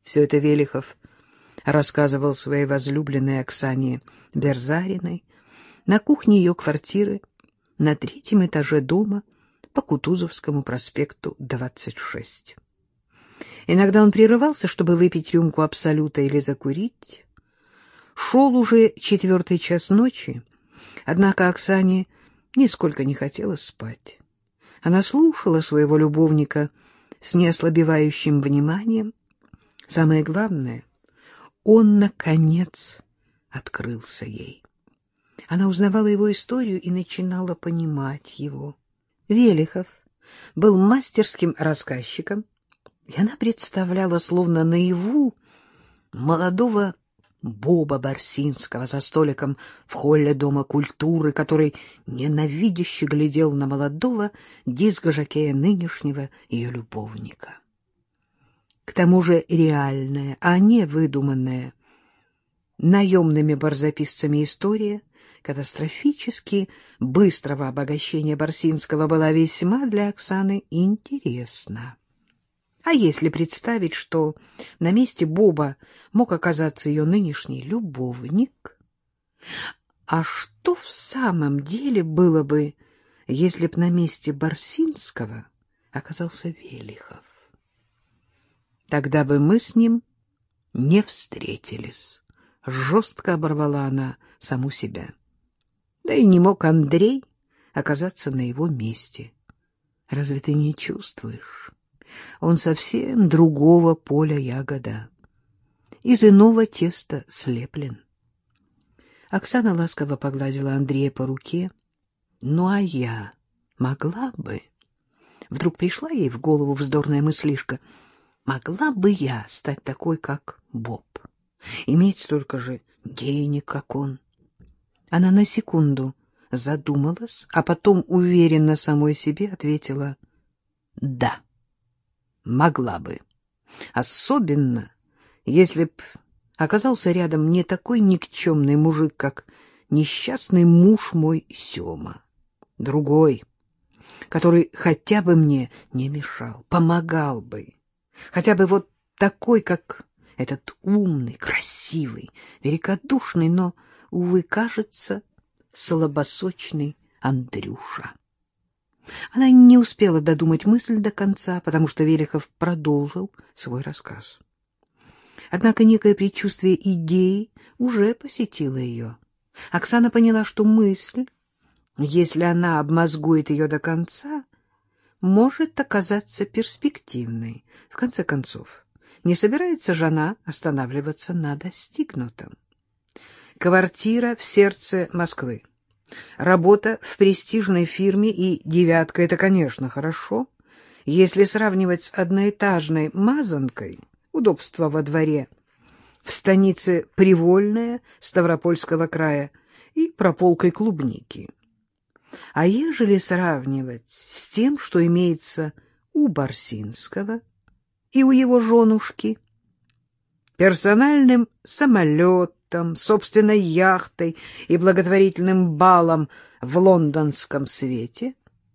Все это Велихов рассказывал своей возлюбленной Оксане Берзариной на кухне ее квартиры на 3-м этаже дома по Кутузовскому проспекту 26. Иногда он прерывался, чтобы выпить рюмку Абсолюта или закурить. Шел уже 4-й час ночи, однако Оксане нисколько не хотелось спать. Она слушала своего любовника с неослабевающим вниманием. Самое главное, он, наконец, открылся ей. Она узнавала его историю и начинала понимать его. Велихов был мастерским рассказчиком, и она представляла, словно наяву, молодого Боба Барсинского за столиком в холле Дома культуры, который ненавидяще глядел на молодого диск-жокея нынешнего ее любовника. К тому же реальная, а не выдуманная наемными барзаписцами история катастрофически быстрого обогащения Барсинского была весьма для Оксаны интересна. А если представить, что на месте Боба мог оказаться ее нынешний любовник? А что в самом деле было бы, если б на месте Барсинского оказался Велихов? Тогда бы мы с ним не встретились. Жестко оборвала она саму себя. Да и не мог Андрей оказаться на его месте. Разве ты не чувствуешь? Он совсем другого поля ягода, из иного теста слеплен. Оксана ласково погладила Андрея по руке. Ну, а я могла бы... Вдруг пришла ей в голову вздорная мыслишка. Могла бы я стать такой, как Боб, иметь столько же денег, как он? Она на секунду задумалась, а потом уверенно самой себе ответила «да». Могла бы. Особенно, если б оказался рядом не такой никчемный мужик, как несчастный муж мой Сёма. Другой, который хотя бы мне не мешал, помогал бы. Хотя бы вот такой, как этот умный, красивый, великодушный, но, увы, кажется, слабосочный Андрюша. Она не успела додумать мысль до конца, потому что Велихов продолжил свой рассказ. Однако некое предчувствие идеи уже посетило ее. Оксана поняла, что мысль, если она обмозгует ее до конца, может оказаться перспективной. В конце концов, не собирается же она останавливаться на достигнутом. Квартира в сердце Москвы. Работа в престижной фирме и девятка — это, конечно, хорошо. Если сравнивать с одноэтажной мазанкой, удобство во дворе, в станице Привольная Ставропольского края и прополкой клубники. А ежели сравнивать с тем, что имеется у Барсинского и у его женушки, персональным самолетом, собственной яхтой и благотворительным балом в лондонском свете.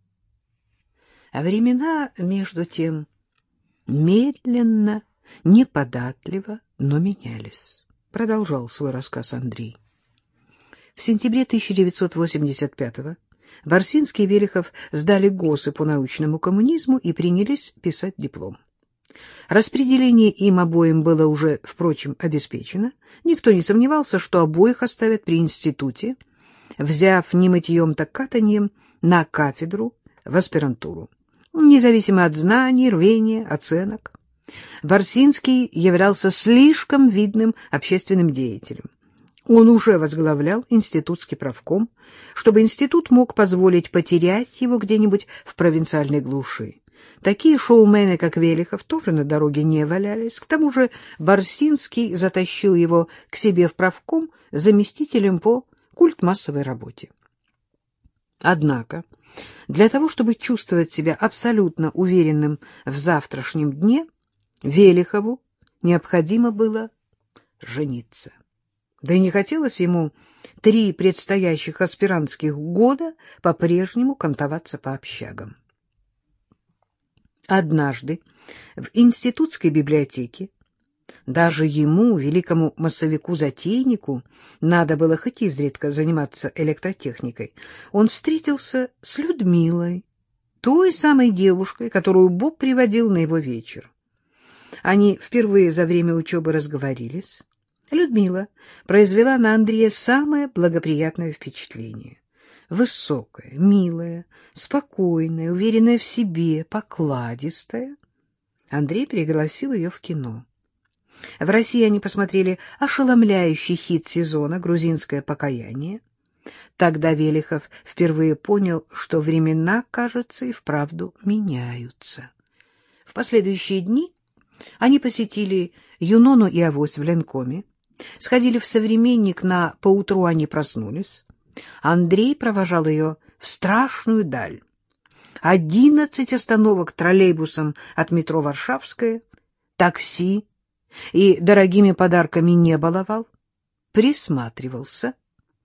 А времена, между тем, медленно, неподатливо, но менялись. Продолжал свой рассказ Андрей. В сентябре 1985-го Барсинский и Велихов сдали ГОСы по научному коммунизму и принялись писать диплом. Распределение им обоим было уже, впрочем, обеспечено. Никто не сомневался, что обоих оставят при институте, взяв не мытьем, так катаньем на кафедру в аспирантуру. Независимо от знаний, рвения, оценок, Барсинский являлся слишком видным общественным деятелем. Он уже возглавлял институтский правком, чтобы институт мог позволить потерять его где-нибудь в провинциальной глуши. Такие шоумены, как Велихов, тоже на дороге не валялись. К тому же Барсинский затащил его к себе в правком заместителем по культмассовой работе. Однако для того, чтобы чувствовать себя абсолютно уверенным в завтрашнем дне, Велихову необходимо было жениться. Да и не хотелось ему 3 предстоящих аспирантских года по-прежнему кантоваться по общагам. Однажды в институтской библиотеке Даже ему, великому массовику-затейнику, надо было хоть изредка заниматься электротехникой. Он встретился с Людмилой, той самой девушкой, которую Боб приводил на его вечер. Они впервые за время учебы разговорились. Людмила произвела на Андрея самое благоприятное впечатление. Высокая, милая, спокойная, уверенная в себе, покладистая. Андрей пригласил ее в кино. В России они посмотрели ошеломляющий хит сезона «Грузинское покаяние». Тогда Велихов впервые понял, что времена, кажется, и вправду меняются. В последующие дни они посетили Юнону и Авось в Ленкоме, сходили в «Современник» на «Поутру они проснулись». Андрей провожал ее в страшную даль. 11 остановок троллейбусом от метро Варшавская, такси, и дорогими подарками не баловал, присматривался,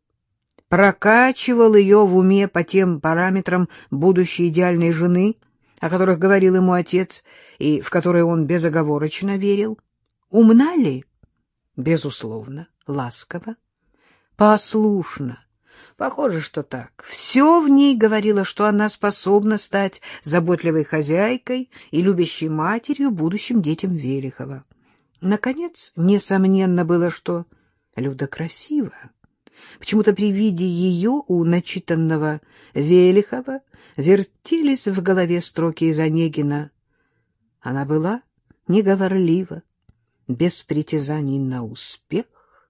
прокачивал ее в уме по тем параметрам будущей идеальной жены, о которых говорил ему отец и в которые он безоговорочно верил. Умна ли? Безусловно. Ласково? Послушна? Похоже, что так. Все в ней говорило, что она способна стать заботливой хозяйкой и любящей матерью будущим детям Велихова. Наконец, несомненно было, что Люда красива. Почему-то при виде ее у начитанного Велихова вертелись в голове строки из Онегина. Она была неговорлива, без притязаний на успех.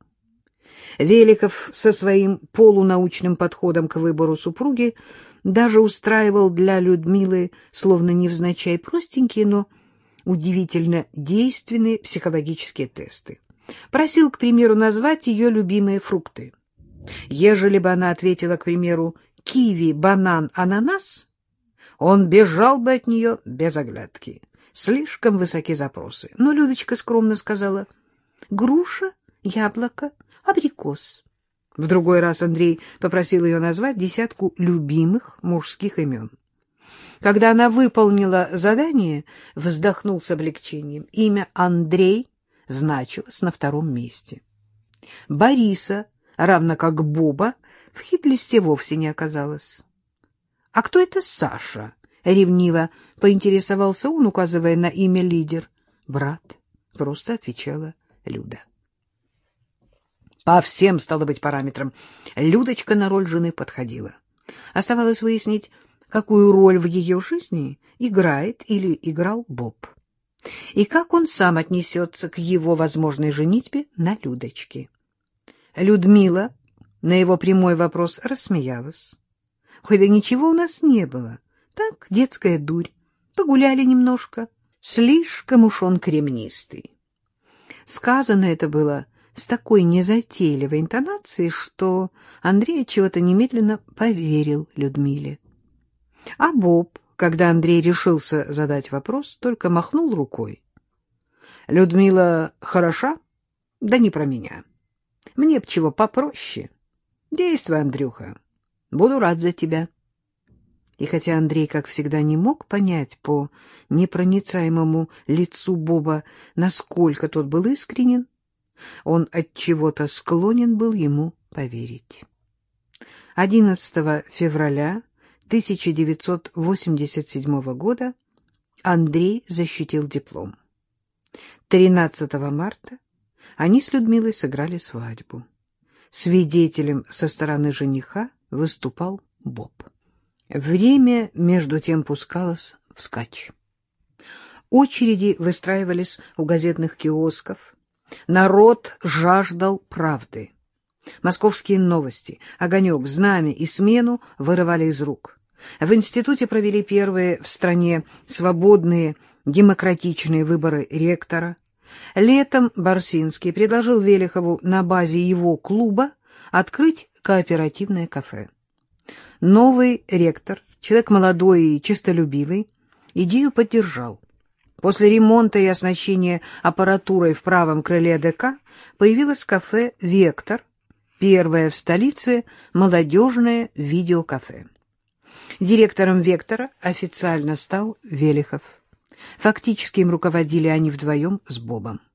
Велихов со своим полунаучным подходом к выбору супруги даже устраивал для Людмилы, словно невзначай, простенькие, но удивительно действенные психологические тесты. Просил, к примеру, назвать ее любимые фрукты. Ежели бы она ответила, к примеру, киви, банан, ананас, он бежал бы от нее без оглядки. Слишком высоки запросы. Но Людочка скромно сказала: груша, яблоко, абрикос. В другой раз Андрей попросил ее назвать десятку любимых мужских имен. Когда она выполнила задание, вздохнул с облегчением. Имя Андрей значилось на втором месте. Бориса, равно как Боба, в хит-листе вовсе не оказалось. — А кто это Саша? — ревниво поинтересовался он, указывая на имя лидер. — Брат, — просто отвечала Люда. По всем, стало быть, параметрам Людочка на роль жены подходила. Оставалось выяснить, какую роль в ее жизни играет или играл Боб, и как он сам отнесется к его возможной женитьбе на Людочке. Людмила на его прямой вопрос рассмеялась. — Ой, да ничего у нас не было. Так, детская дурь. Погуляли немножко. Слишком уж он кремнистый. Сказано это было с такой незатейливой интонацией, что Андрей чего-то немедленно поверил Людмиле. А Боб, когда Андрей решился задать вопрос, только махнул рукой. — Людмила хороша? Да не про меня. Мне б чего попроще. Действуй, Андрюха. Буду рад за тебя. И хотя Андрей, как всегда, не мог понять по непроницаемому лицу Боба, насколько тот был искренен, он отчего-то склонен был ему поверить. 11 февраля 1987 года Андрей защитил диплом. 13 марта они с Людмилой сыграли свадьбу. Свидетелем со стороны жениха выступал Боб. Время, между тем, пускалось вскачь. Очереди выстраивались у газетных киосков. Народ жаждал правды. Московские новости, «Огонек», «Знамя» и «Смену» вырывали из рук. В институте провели первые в стране свободные демократичные выборы ректора. Летом Барсинский предложил Велихову на базе его клуба открыть кооперативное кафе. Новый ректор, человек молодой и честолюбивый, идею поддержал. После ремонта и оснащения аппаратурой в правом крыле ДК появилось кафе «Вектор», первое в столице молодежное видеокафе. Директором «Вектора» официально стал Велихов. Фактически им руководили они вдвоем с Бобом.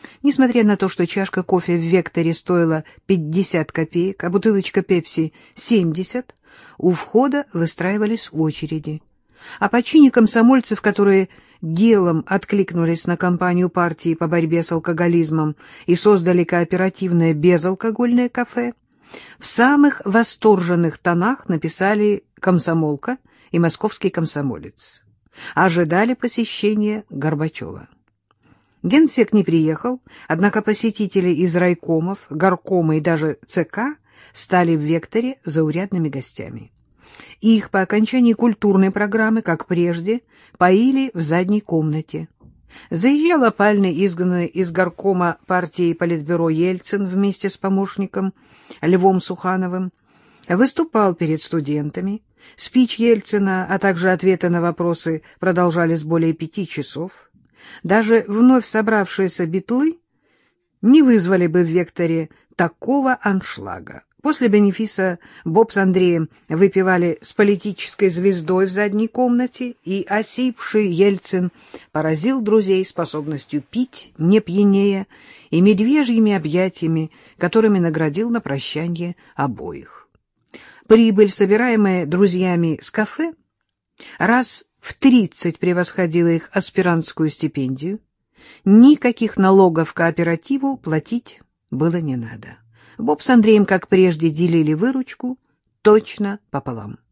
Несмотря на то, что чашка кофе в «Векторе» стоила 50 копеек, а бутылочка пепси — 70, у входа выстраивались очереди. А по чине комсомольцев, которые делом откликнулись на кампанию партии по борьбе с алкоголизмом и создали кооперативное безалкогольное кафе, в самых восторженных тонах написали «Комсомолка» и «Московский комсомолец». Ожидали посещения Горбачева. Генсек не приехал, однако посетители из райкомов, горкома и даже ЦК стали в «Векторе» заурядными гостями. Их по окончании культурной программы, как прежде, поили в задней комнате. Заезжал опальный, изгнанный из горкома партии Политбюро Ельцин вместе с помощником Львом Сухановым, выступал перед студентами. Спич Ельцина, а также ответы на вопросы продолжались более 5 часов. Даже вновь собравшиеся битлы не вызвали бы в «Векторе» такого аншлага. После бенефиса Боб с Андреем выпивали с политической звездой в задней комнате, и осипший Ельцин поразил друзей способностью пить, не пьянея, и медвежьими объятиями, которыми наградил на прощанье обоих. Прибыль, собираемая друзьями с кафе, раз в 30 превосходила их аспирантскую стипендию. Никаких налогов кооперативу платить было не надо. Боб с Андреем, как прежде, делили выручку точно пополам.